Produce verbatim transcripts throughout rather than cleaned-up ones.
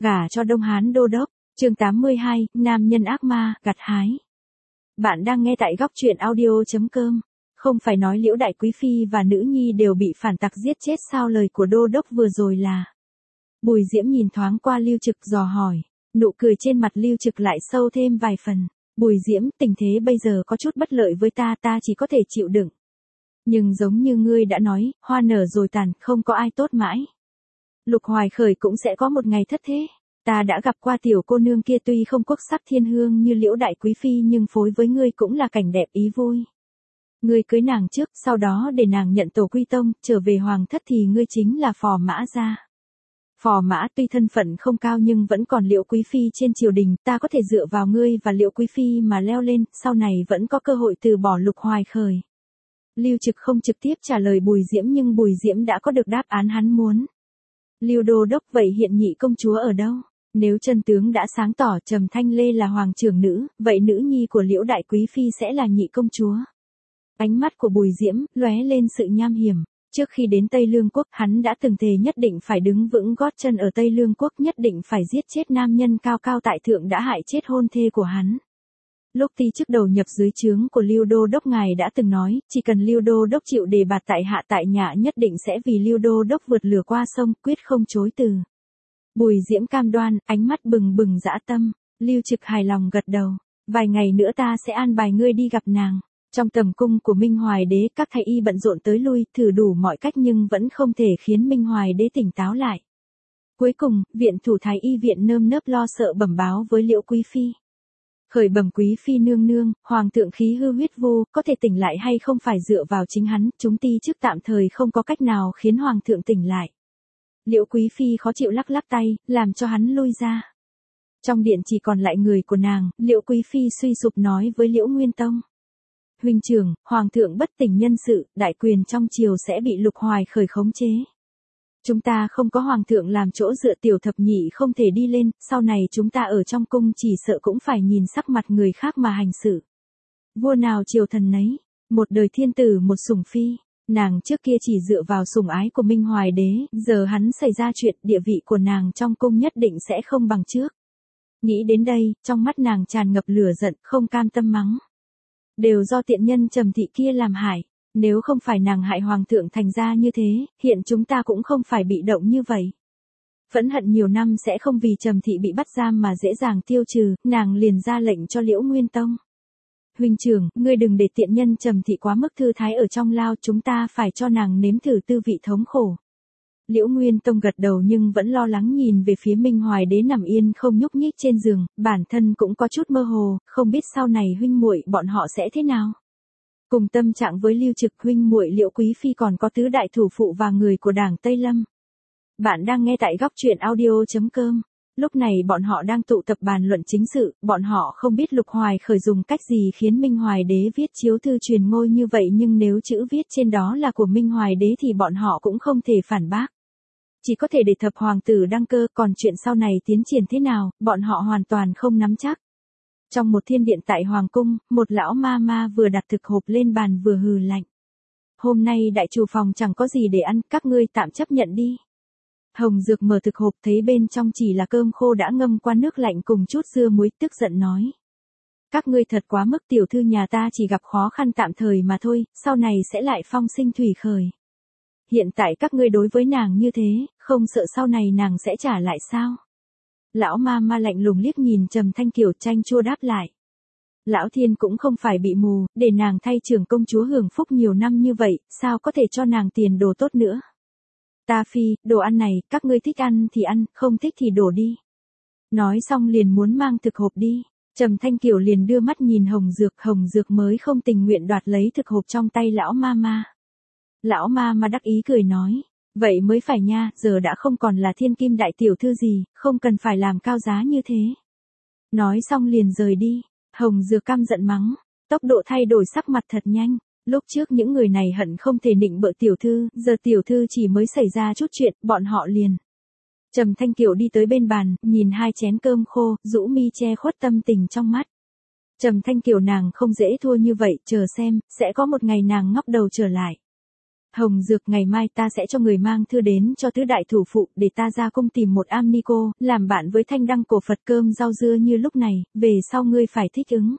Gả cho Đông Hán đô đốc, chương tám mươi hai, nam nhân ác ma, gặt hái. Bạn đang nghe tại góc truyện audio.com. Không phải nói Liễu Đại Quý Phi và nữ nhi đều bị phản tặc giết chết sao? Lời của đô đốc vừa rồi là. Bùi Diễm nhìn thoáng qua Lưu Trực dò hỏi, nụ cười trên mặt Lưu Trực lại sâu thêm vài phần. Bùi Diễm, tình thế bây giờ có chút bất lợi với ta, ta chỉ có thể chịu đựng. Nhưng giống như ngươi đã nói, hoa nở rồi tàn, không có ai tốt mãi. Lục Hoài Khởi cũng sẽ có một ngày thất thế. Ta đã gặp qua tiểu cô nương kia, tuy không quốc sắc thiên hương như Liễu Đại Quý Phi nhưng phối với ngươi cũng là cảnh đẹp ý vui. Ngươi cưới nàng trước, sau đó để nàng nhận tổ quy tông, trở về hoàng thất thì ngươi chính là phò mã gia. Phò mã tuy thân phận không cao nhưng vẫn còn Liễu Quý Phi trên triều đình, ta có thể dựa vào ngươi và Liễu Quý Phi mà leo lên, sau này vẫn có cơ hội từ bỏ Lục Hoài Khởi. Lưu Trực không trực tiếp trả lời Bùi Diễm nhưng Bùi Diễm đã có được đáp án hắn muốn. Lưu đô đốc, vậy hiện nhị công chúa ở đâu? Nếu chân tướng đã sáng tỏ Trầm Thanh Lê là hoàng trưởng nữ, vậy nữ nhi của Liễu Đại Quý Phi sẽ là nhị công chúa. Ánh mắt của Bùi Diễm lóe lên sự nham hiểm. Trước khi đến Tây Lương Quốc, hắn đã từng thề nhất định phải đứng vững gót chân ở Tây Lương Quốc, nhất định phải giết chết nam nhân cao cao tại thượng đã hại chết hôn thê của hắn. Lúc ti chức đầu nhập dưới trướng của Lưu đô đốc, ngài đã từng nói, chỉ cần Lưu đô đốc chịu đề bạt tại hạ tại nhà, nhất định sẽ vì Lưu đô đốc vượt lửa qua sông, quyết không chối từ. Bùi Diễm cam đoan, ánh mắt bừng bừng dã tâm. Lưu Trực hài lòng gật đầu. Vài ngày nữa ta sẽ an bài ngươi đi gặp nàng. Trong tầm cung của Minh Hoài Đế, các thái y bận rộn tới lui, thử đủ mọi cách nhưng vẫn không thể khiến Minh Hoài Đế tỉnh táo lại. Cuối cùng, viện thủ thái y viện nơm nớp lo sợ bẩm báo với Liễu Quý Phi. Khởi bẩm Quý Phi nương nương, hoàng thượng khí hư huyết vô, có thể tỉnh lại hay không phải dựa vào chính hắn, chúng ti chức tạm thời không có cách nào khiến hoàng thượng tỉnh lại. Liễu Quý Phi khó chịu lắc lắc tay, làm cho hắn lui ra. Trong điện chỉ còn lại người của nàng, Liễu Quý Phi suy sụp nói với Liễu Nguyên Tông. Huynh trưởng, hoàng thượng bất tỉnh nhân sự, đại quyền trong triều sẽ bị Lục Hoài Khởi khống chế. Chúng ta không có hoàng thượng làm chỗ dựa, tiểu thập nhị không thể đi lên, sau này chúng ta ở trong cung chỉ sợ cũng phải nhìn sắc mặt người khác mà hành sự. Vua nào triều thần nấy, một đời thiên tử một sủng phi, nàng trước kia chỉ dựa vào sủng ái của Minh Hoài Đế, giờ hắn xảy ra chuyện, địa vị của nàng trong cung nhất định sẽ không bằng trước. Nghĩ đến đây, trong mắt nàng tràn ngập lửa giận, không cam tâm mắng. Đều do tiện nhân Trầm thị kia làm hại. Nếu không phải nàng hại hoàng thượng thành ra như thế, hiện chúng ta cũng không phải bị động như vậy. Phẫn hận nhiều năm sẽ không vì Trầm thị bị bắt giam mà dễ dàng tiêu trừ, nàng liền ra lệnh cho Liễu Nguyên Tông. Huynh trưởng, ngươi đừng để tiện nhân Trầm thị quá mức thư thái ở trong lao, chúng ta phải cho nàng nếm thử tư vị thống khổ. Liễu Nguyên Tông gật đầu nhưng vẫn lo lắng nhìn về phía Minh Hoài Đế nằm yên không nhúc nhích trên giường, bản thân cũng có chút mơ hồ, không biết sau này huynh muội bọn họ sẽ thế nào. Cùng tâm trạng với Lưu Trực, huynh muội Liễu Quý Phi còn có tứ đại thủ phụ và người của đảng Tây Lâm. Bạn đang nghe tại góc truyện audio.com. Lúc này bọn họ đang tụ tập bàn luận chính sự, bọn họ không biết Lục Hoài Khởi dùng cách gì khiến Minh Hoài Đế viết chiếu thư truyền ngôi như vậy, nhưng nếu chữ viết trên đó là của Minh Hoài Đế thì bọn họ cũng không thể phản bác. Chỉ có thể để thập hoàng tử đăng cơ, còn chuyện sau này tiến triển thế nào, bọn họ hoàn toàn không nắm chắc. Trong một thiên điện tại hoàng cung, một lão ma ma vừa đặt thực hộp lên bàn vừa hừ lạnh. Hôm nay đại chủ phòng chẳng có gì để ăn, các ngươi tạm chấp nhận đi. Hồng Dược mở thực hộp thấy bên trong chỉ là cơm khô đã ngâm qua nước lạnh cùng chút dưa muối, tức giận nói. Các ngươi thật quá mức, tiểu thư nhà ta chỉ gặp khó khăn tạm thời mà thôi, sau này sẽ lại phong sinh thủy khởi. Hiện tại các ngươi đối với nàng như thế, không sợ sau này nàng sẽ trả lại sao? Lão ma ma lạnh lùng liếc nhìn Trầm Thanh Kiều, chanh chua đáp lại. Lão Thiên cũng không phải bị mù, để nàng thay trưởng công chúa hưởng phúc nhiều năm như vậy, sao có thể cho nàng tiền đồ tốt nữa? Ta phi, đồ ăn này, các ngươi thích ăn thì ăn, không thích thì đổ đi. Nói xong liền muốn mang thực hộp đi. Trầm Thanh Kiều liền đưa mắt nhìn Hồng Dược, Hồng Dược mới không tình nguyện đoạt lấy thực hộp trong tay lão ma ma. Lão ma ma đắc ý cười nói. Vậy mới phải nha, giờ đã không còn là thiên kim đại tiểu thư gì, không cần phải làm cao giá như thế. Nói xong liền rời đi. Hồng Dược căm giận mắng. Tốc độ thay đổi sắc mặt thật nhanh. Lúc trước những người này hận không thể nịnh bợ tiểu thư, giờ tiểu thư chỉ mới xảy ra chút chuyện, bọn họ liền. Trầm Thanh Kiều đi tới bên bàn, nhìn hai chén cơm khô, rũ mi che khuất tâm tình trong mắt. Trầm Thanh Kiều nàng không dễ thua như vậy, chờ xem, sẽ có một ngày nàng ngóc đầu trở lại. Hồng Dược, ngày mai ta sẽ cho người mang thư đến cho tứ đại thủ phụ để ta ra cung tìm một am ni cô, làm bạn với thanh đăng cổ Phật cơm rau dưa như lúc này, về sau ngươi phải thích ứng.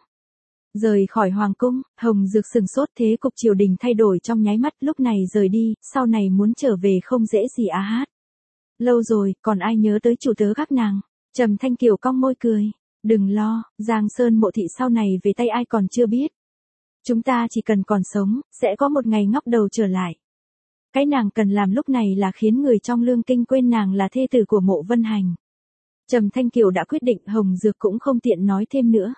Rời khỏi hoàng cung, Hồng Dược sừng sốt, thế cục triều đình thay đổi trong nháy mắt, lúc này rời đi, sau này muốn trở về không dễ gì á hát. Lâu rồi, còn ai nhớ tới chủ tớ các nàng? Trầm Thanh Kiều cong môi cười. Đừng lo, Giang Sơn Mộ Thị sau này về tay ai còn chưa biết. Chúng ta chỉ cần còn sống, sẽ có một ngày ngóc đầu trở lại. Cái nàng cần làm lúc này là khiến người trong Lương Kinh quên nàng là thê tử của Mộ Vân Hành. Trầm Thanh Kiều đã quyết định, Hồng Dược cũng không tiện nói thêm nữa.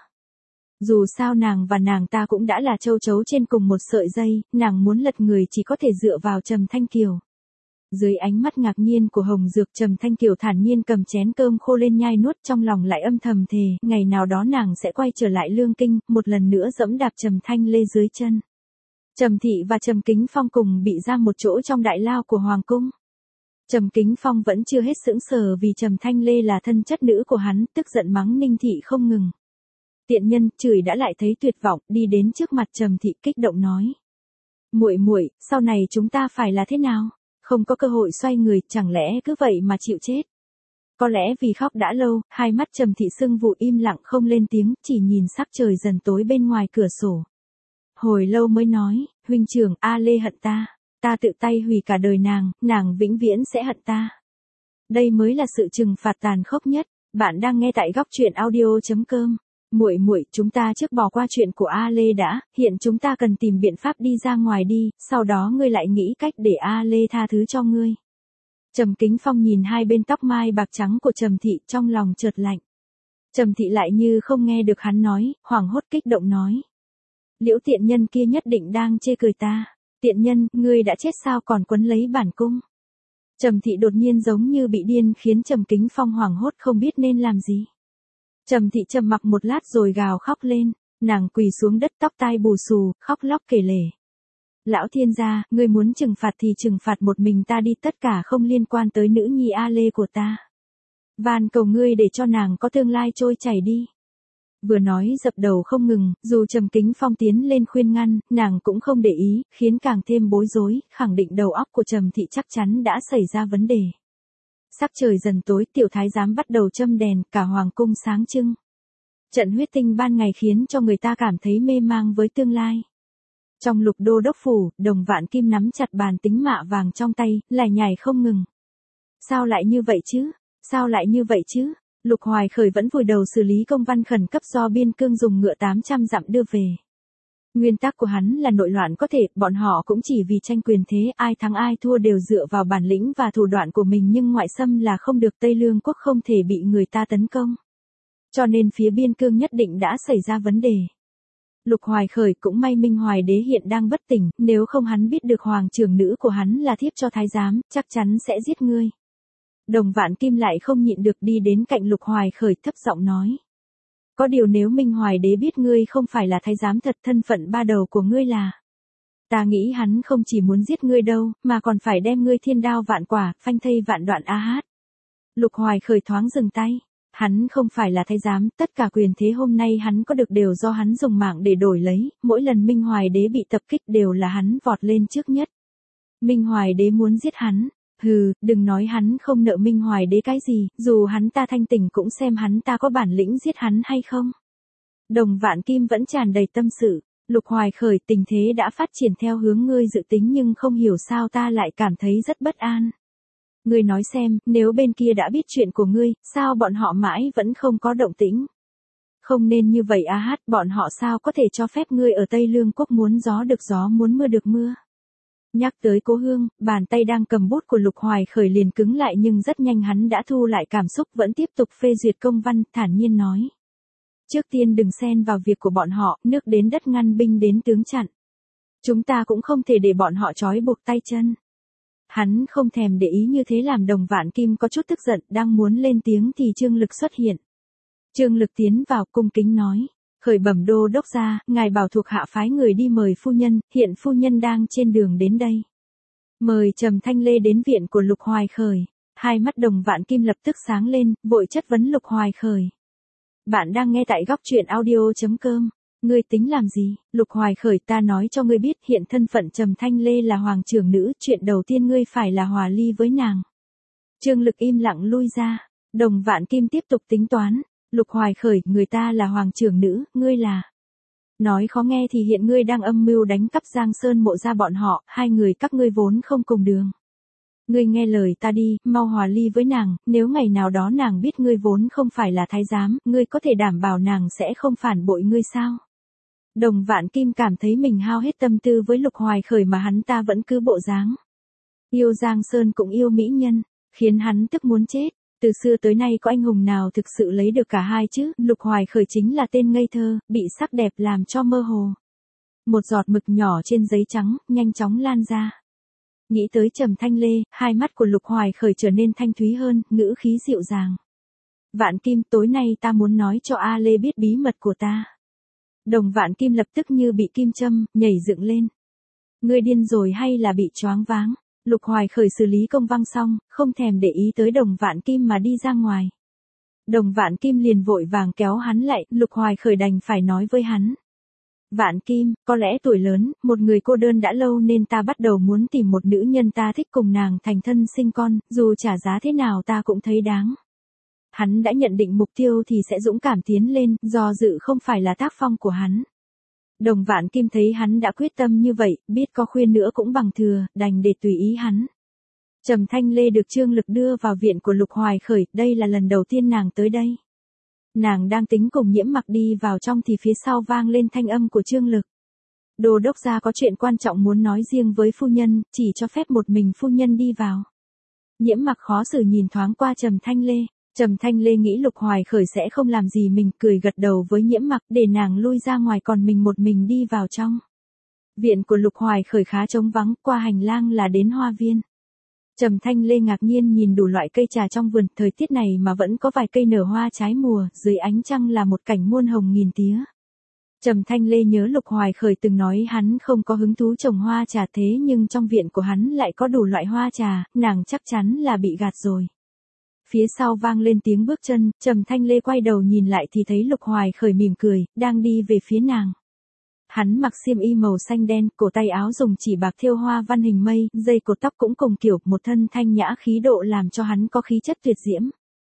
Dù sao nàng và nàng ta cũng đã là châu chấu trên cùng một sợi dây, nàng muốn lật người chỉ có thể dựa vào Trầm Thanh Kiều. Dưới ánh mắt ngạc nhiên của Hồng Dược, Trầm Thanh Kiều thản nhiên cầm chén cơm khô lên nhai nuốt, trong lòng lại âm thầm thề, ngày nào đó nàng sẽ quay trở lại Lương Kinh, một lần nữa dẫm đạp Trầm Thanh Lê dưới chân. Trầm Thị và Trầm Kính Phong cùng bị giam một chỗ trong đại lao của Hoàng Cung. Trầm Kính Phong vẫn chưa hết sững sờ vì Trầm Thanh Lê là thân chất nữ của hắn, tức giận mắng Ninh Thị không ngừng. Tiện nhân, chửi đã lại thấy tuyệt vọng, đi đến trước mặt Trầm Thị kích động nói. Muội muội, sau này chúng ta phải là thế nào? Không có cơ hội xoay người, chẳng lẽ cứ vậy mà chịu chết? Có lẽ vì khóc đã lâu, hai mắt Trầm Thị sưng vụ im lặng không lên tiếng, chỉ nhìn sắc trời dần tối bên ngoài cửa sổ. Hồi lâu mới nói, huynh trưởng, A Lê hận ta, ta tự tay hủy cả đời nàng, nàng vĩnh viễn sẽ hận ta. Đây mới là sự trừng phạt tàn khốc nhất. Bạn đang nghe tại góc truyện audio chấm com. Muội muội, chúng ta trước bỏ qua chuyện của A Lê đã, hiện chúng ta cần tìm biện pháp đi ra ngoài đi, sau đó ngươi lại nghĩ cách để A Lê tha thứ cho ngươi. Trầm Kính Phong nhìn hai bên tóc mai bạc trắng của Trầm Thị, trong lòng chợt lạnh. Trầm Thị lại như không nghe được hắn nói, hoảng hốt kích động nói. Liễu tiện nhân kia nhất định đang chê cười ta. Tiện nhân, ngươi đã chết sao còn quấn lấy bản cung? Trầm Thị đột nhiên giống như bị điên, khiến Trầm Kính Phong hoảng hốt không biết nên làm gì. Trầm Thị trầm mặc một lát rồi gào khóc lên, nàng quỳ xuống đất tóc tai bù xù, khóc lóc kể lể. Lão thiên gia, ngươi muốn trừng phạt thì trừng phạt một mình ta đi, tất cả không liên quan tới nữ nhi A Lê của ta. Van cầu ngươi để cho nàng có tương lai trôi chảy đi. Vừa nói dập đầu không ngừng, dù Trầm Kính Phong tiến lên khuyên ngăn, nàng cũng không để ý, khiến càng thêm bối rối, khẳng định đầu óc của Trầm Thị chắc chắn đã xảy ra vấn đề. Sắc trời dần tối, tiểu thái giám bắt đầu châm đèn, cả hoàng cung sáng trưng. Trận huyết tinh ban ngày khiến cho người ta cảm thấy mê mang với tương lai. Trong Lục Đô đốc phủ, Đồng Vạn Kim nắm chặt bàn tính mạ vàng trong tay, lải nhải không ngừng. Sao lại như vậy chứ? Sao lại như vậy chứ? Lục Hoài Khởi vẫn vùi đầu xử lý công văn khẩn cấp do biên cương dùng ngựa tám trăm dặm đưa về. Nguyên tắc của hắn là nội loạn có thể, bọn họ cũng chỉ vì tranh quyền thế, ai thắng ai thua đều dựa vào bản lĩnh và thủ đoạn của mình, nhưng ngoại xâm là không được, Tây Lương quốc không thể bị người ta tấn công. Cho nên phía biên cương nhất định đã xảy ra vấn đề. Lục Hoài Khởi cũng may Minh Hoài đế hiện đang bất tỉnh, nếu không hắn biết được hoàng trưởng nữ của hắn là thiếp cho thái giám, chắc chắn sẽ giết ngươi. Đồng Vạn Kim lại không nhịn được đi đến cạnh Lục Hoài Khởi thấp giọng nói. Có điều nếu Minh Hoài đế biết ngươi không phải là thái giám thật, thân phận ba đầu của ngươi là. Ta nghĩ hắn không chỉ muốn giết ngươi đâu, mà còn phải đem ngươi thiên đao vạn quả, phanh thây vạn đoạn a hát. Lục Hoài Khởi thoáng dừng tay. Hắn không phải là thái giám, tất cả quyền thế hôm nay hắn có được đều do hắn dùng mạng để đổi lấy, mỗi lần Minh Hoài đế bị tập kích đều là hắn vọt lên trước nhất. Minh Hoài đế muốn giết hắn. Hừ, đừng nói hắn không nợ Minh Hoài đế cái gì, dù hắn ta thanh tỉnh cũng xem hắn ta có bản lĩnh giết hắn hay không. Đồng Vạn Kim vẫn tràn đầy tâm sự. Lục Hoài Khởi, tình thế đã phát triển theo hướng ngươi dự tính, nhưng không hiểu sao ta lại cảm thấy rất bất an. Ngươi nói xem, nếu bên kia đã biết chuyện của ngươi, sao bọn họ mãi vẫn không có động tĩnh? Không nên như vậy a hát, bọn họ sao có thể cho phép ngươi ở Tây Lương quốc muốn gió được gió muốn mưa được mưa? Nhắc tới Cố Hương, bàn tay đang cầm bút của Lục Hoài Khởi liền cứng lại, nhưng rất nhanh hắn đã thu lại cảm xúc, vẫn tiếp tục phê duyệt công văn, thản nhiên nói. Trước tiên đừng xen vào việc của bọn họ, nước đến đất ngăn, binh đến tướng chặn. Chúng ta cũng không thể để bọn họ trói buộc tay chân. Hắn không thèm để ý như thế làm Đồng Vạn Kim có chút tức giận, đang muốn lên tiếng thì Trương Lực xuất hiện. Trương Lực tiến vào cung kính nói. Khởi bẩm đô đốc gia, ngài bảo thuộc hạ phái người đi mời phu nhân, hiện phu nhân đang trên đường đến đây. Mời Trầm Thanh Lê đến viện của Lục Hoài Khởi. Hai mắt Đồng Vạn Kim lập tức sáng lên, vội chất vấn Lục Hoài Khởi. Bạn đang nghe tại góc truyện audio chấm com. Ngươi tính làm gì? Lục Hoài Khởi, ta nói cho ngươi biết, hiện thân phận Trầm Thanh Lê là hoàng trưởng nữ, chuyện đầu tiên ngươi phải là hòa ly với nàng. Trương Lực im lặng lui ra. Đồng Vạn Kim tiếp tục tính toán. Lục Hoài Khởi, người ta là hoàng trưởng nữ, ngươi là... Nói khó nghe thì hiện ngươi đang âm mưu đánh cắp Giang Sơn Mộ Gia bọn họ, hai người các ngươi vốn không cùng đường. Ngươi nghe lời ta đi, mau hòa ly với nàng, nếu ngày nào đó nàng biết ngươi vốn không phải là thái giám, ngươi có thể đảm bảo nàng sẽ không phản bội ngươi sao? Đồng Vạn Kim cảm thấy mình hao hết tâm tư với Lục Hoài Khởi mà hắn ta vẫn cứ bộ dáng. Yêu Giang Sơn cũng yêu mỹ nhân, khiến hắn tức muốn chết. Từ xưa tới nay có anh hùng nào thực sự lấy được cả hai chứ? Lục Hoài Khởi chính là tên ngây thơ, bị sắc đẹp làm cho mơ hồ. Một giọt mực nhỏ trên giấy trắng, nhanh chóng lan ra. Nghĩ tới Trầm Thanh Lê, hai mắt của Lục Hoài Khởi trở nên thanh thúy hơn, ngữ khí dịu dàng. Vạn Kim, tối nay ta muốn nói cho A Lê biết bí mật của ta. Đồng Vạn Kim lập tức như bị kim châm, nhảy dựng lên. Ngươi điên rồi hay là bị choáng váng? Lục Hoài Khởi xử lý công văn xong, không thèm để ý tới Đồng Vạn Kim mà đi ra ngoài. Đồng Vạn Kim liền vội vàng kéo hắn lại, Lục Hoài Khởi đành phải nói với hắn. Vạn Kim, có lẽ tuổi lớn, một người cô đơn đã lâu nên ta bắt đầu muốn tìm một nữ nhân ta thích cùng nàng thành thân sinh con, dù trả giá thế nào ta cũng thấy đáng. Hắn đã nhận định mục tiêu thì sẽ dũng cảm tiến lên, do dự không phải là tác phong của hắn. Đồng Vạn Kim thấy hắn đã quyết tâm như vậy, biết có khuyên nữa cũng bằng thừa, đành để tùy ý hắn. Trầm Thanh Lê được Trương Lực đưa vào viện của Lục Hoài Khởi, đây là lần đầu tiên nàng tới đây. Nàng đang tính cùng Nhiễm Mặc đi vào trong thì phía sau vang lên thanh âm của Trương Lực. Đô đốc gia có chuyện quan trọng muốn nói riêng với phu nhân, chỉ cho phép một mình phu nhân đi vào. Nhiễm Mặc khó xử nhìn thoáng qua Trầm Thanh Lê. Trầm Thanh Lê nghĩ Lục Hoài Khởi sẽ không làm gì mình, cười gật đầu với Nhiễm Mặc để nàng lui ra ngoài còn mình một mình đi vào trong. Viện của Lục Hoài Khởi khá trống vắng, qua hành lang là đến hoa viên. Trầm Thanh Lê ngạc nhiên nhìn đủ loại cây trà trong vườn, thời tiết này mà vẫn có vài cây nở hoa trái mùa, dưới ánh trăng là một cảnh muôn hồng nghìn tía. Trầm Thanh Lê nhớ Lục Hoài Khởi từng nói hắn không có hứng thú trồng hoa trà thế nhưng trong viện của hắn lại có đủ loại hoa trà, nàng chắc chắn là bị gạt rồi. Phía sau vang lên tiếng bước chân, Trầm Thanh Lê quay đầu nhìn lại thì thấy Lục Hoài Khởi mỉm cười, đang đi về phía nàng. Hắn mặc xiêm y màu xanh đen, cổ tay áo dùng chỉ bạc thêu hoa văn hình mây, dây cột tóc cũng cùng kiểu, một thân thanh nhã khí độ làm cho hắn có khí chất tuyệt diễm.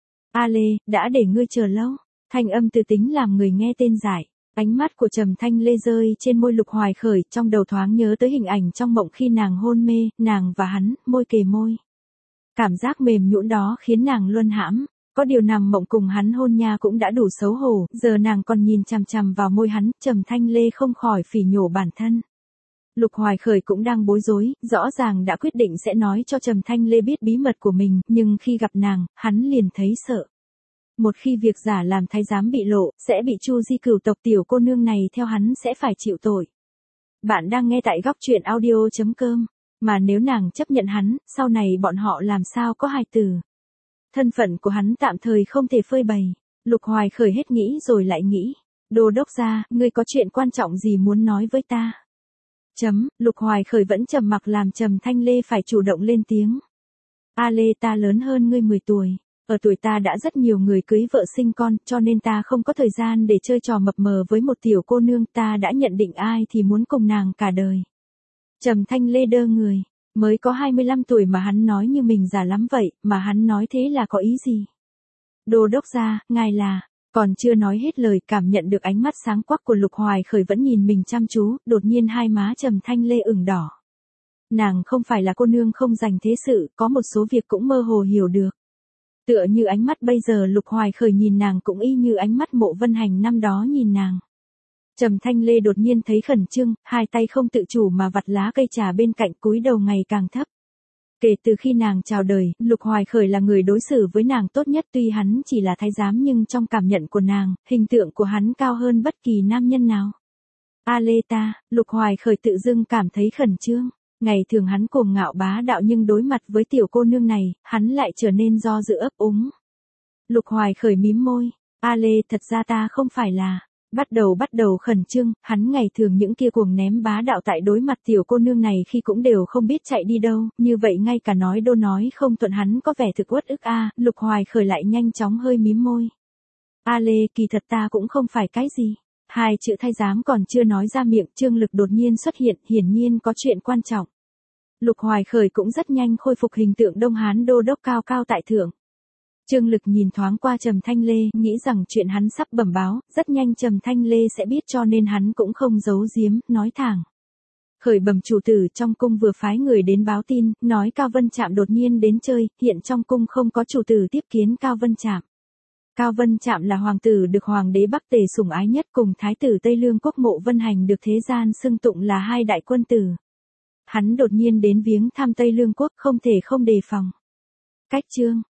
A Lê, đã để ngươi chờ lâu. Thanh âm từ tính làm người nghe tên giải. Ánh mắt của Trầm Thanh Lê rơi trên môi Lục Hoài Khởi, trong đầu thoáng nhớ tới hình ảnh trong mộng khi nàng hôn mê, nàng và hắn, môi kề môi. Cảm giác mềm nhũn đó khiến nàng luân hãm. Có điều nằm mộng cùng hắn hôn nha cũng đã đủ xấu hổ, giờ nàng còn nhìn chằm chằm vào môi hắn, Trầm Thanh Lê không khỏi phỉ nhổ bản thân. Lục Hoài Khởi cũng đang bối rối, rõ ràng đã quyết định sẽ nói cho Trầm Thanh Lê biết bí mật của mình, nhưng khi gặp nàng, hắn liền thấy sợ. Một khi việc giả làm thái giám bị lộ, sẽ bị Chu Di cửu tộc tiểu cô nương này theo hắn sẽ phải chịu tội. Bạn đang nghe tại góc truyện audio chấm com, mà nếu nàng chấp nhận hắn, sau này bọn họ làm sao có hài tử. Thân phận của hắn tạm thời không thể phơi bày. Lục Hoài Khởi hết nghĩ rồi lại nghĩ. Đô đốc gia, ngươi có chuyện quan trọng gì muốn nói với ta? Chấm, Lục Hoài Khởi vẫn trầm mặc làm Trầm Thanh Lê phải chủ động lên tiếng. A Lê, ta lớn hơn ngươi mười tuổi. Ở tuổi ta đã rất nhiều người cưới vợ sinh con, cho nên ta không có thời gian để chơi trò mập mờ với một tiểu cô nương, ta đã nhận định ai thì muốn cùng nàng cả đời. Trầm Thanh Lê đơ người. Mới có hai mươi lăm tuổi mà hắn nói như mình già lắm vậy, mà hắn nói thế là có ý gì? Đô đốc gia, ngài là, còn chưa nói hết lời, cảm nhận được ánh mắt sáng quắc của Lục Hoài Khởi vẫn nhìn mình chăm chú, đột nhiên hai má Trầm Thanh Lê ửng đỏ. Nàng không phải là cô nương không dành thế sự, có một số việc cũng mơ hồ hiểu được. Tựa như ánh mắt bây giờ Lục Hoài Khởi nhìn nàng cũng y như ánh mắt Mộ Vân Hành năm đó nhìn nàng. Trầm Thanh Lê đột nhiên thấy khẩn trương, hai tay không tự chủ mà vặt lá cây trà bên cạnh, cúi đầu ngày càng thấp. Kể từ khi nàng chào đời, Lục Hoài Khởi là người đối xử với nàng tốt nhất, tuy hắn chỉ là thái giám nhưng trong cảm nhận của nàng, hình tượng của hắn cao hơn bất kỳ nam nhân nào. A Lê ta, Lục Hoài Khởi tự dưng cảm thấy khẩn trương. Ngày thường hắn cuồng ngạo bá đạo nhưng đối mặt với tiểu cô nương này, hắn lại trở nên do dự ấp úng. Lục Hoài Khởi mím môi. A Lê, thật ra ta không phải là... Bắt đầu bắt đầu khẩn trương, hắn ngày thường những kia cuồng ném bá đạo tại đối mặt tiểu cô nương này khi cũng đều không biết chạy đi đâu, như vậy ngay cả nói đô nói không thuận hắn có vẻ thực uất ức a. À, Lục Hoài Khởi lại nhanh chóng hơi mím môi. A Lê, kỳ thật ta cũng không phải cái gì. Hai chữ thái giám còn chưa nói ra miệng, Trương Lực đột nhiên xuất hiện, hiển nhiên có chuyện quan trọng. Lục Hoài Khởi cũng rất nhanh khôi phục hình tượng Đông Hán đô đốc cao cao tại thượng. Trương Lực nhìn thoáng qua Trầm Thanh Lê, nghĩ rằng chuyện hắn sắp bẩm báo, rất nhanh Trầm Thanh Lê sẽ biết cho nên hắn cũng không giấu giếm, nói thẳng. Khởi bẩm chủ tử, trong cung vừa phái người đến báo tin, nói Cao Vân Trạm đột nhiên đến chơi, hiện trong cung không có chủ tử tiếp kiến Cao Vân Trạm. Cao Vân Trạm là hoàng tử được hoàng đế Bắc Tề sủng ái nhất, cùng thái tử Tây Lương Quốc Mộ Vân Hành được thế gian xưng tụng là hai đại quân tử. Hắn đột nhiên đến viếng thăm Tây Lương Quốc, không thể không đề phòng. Cách chương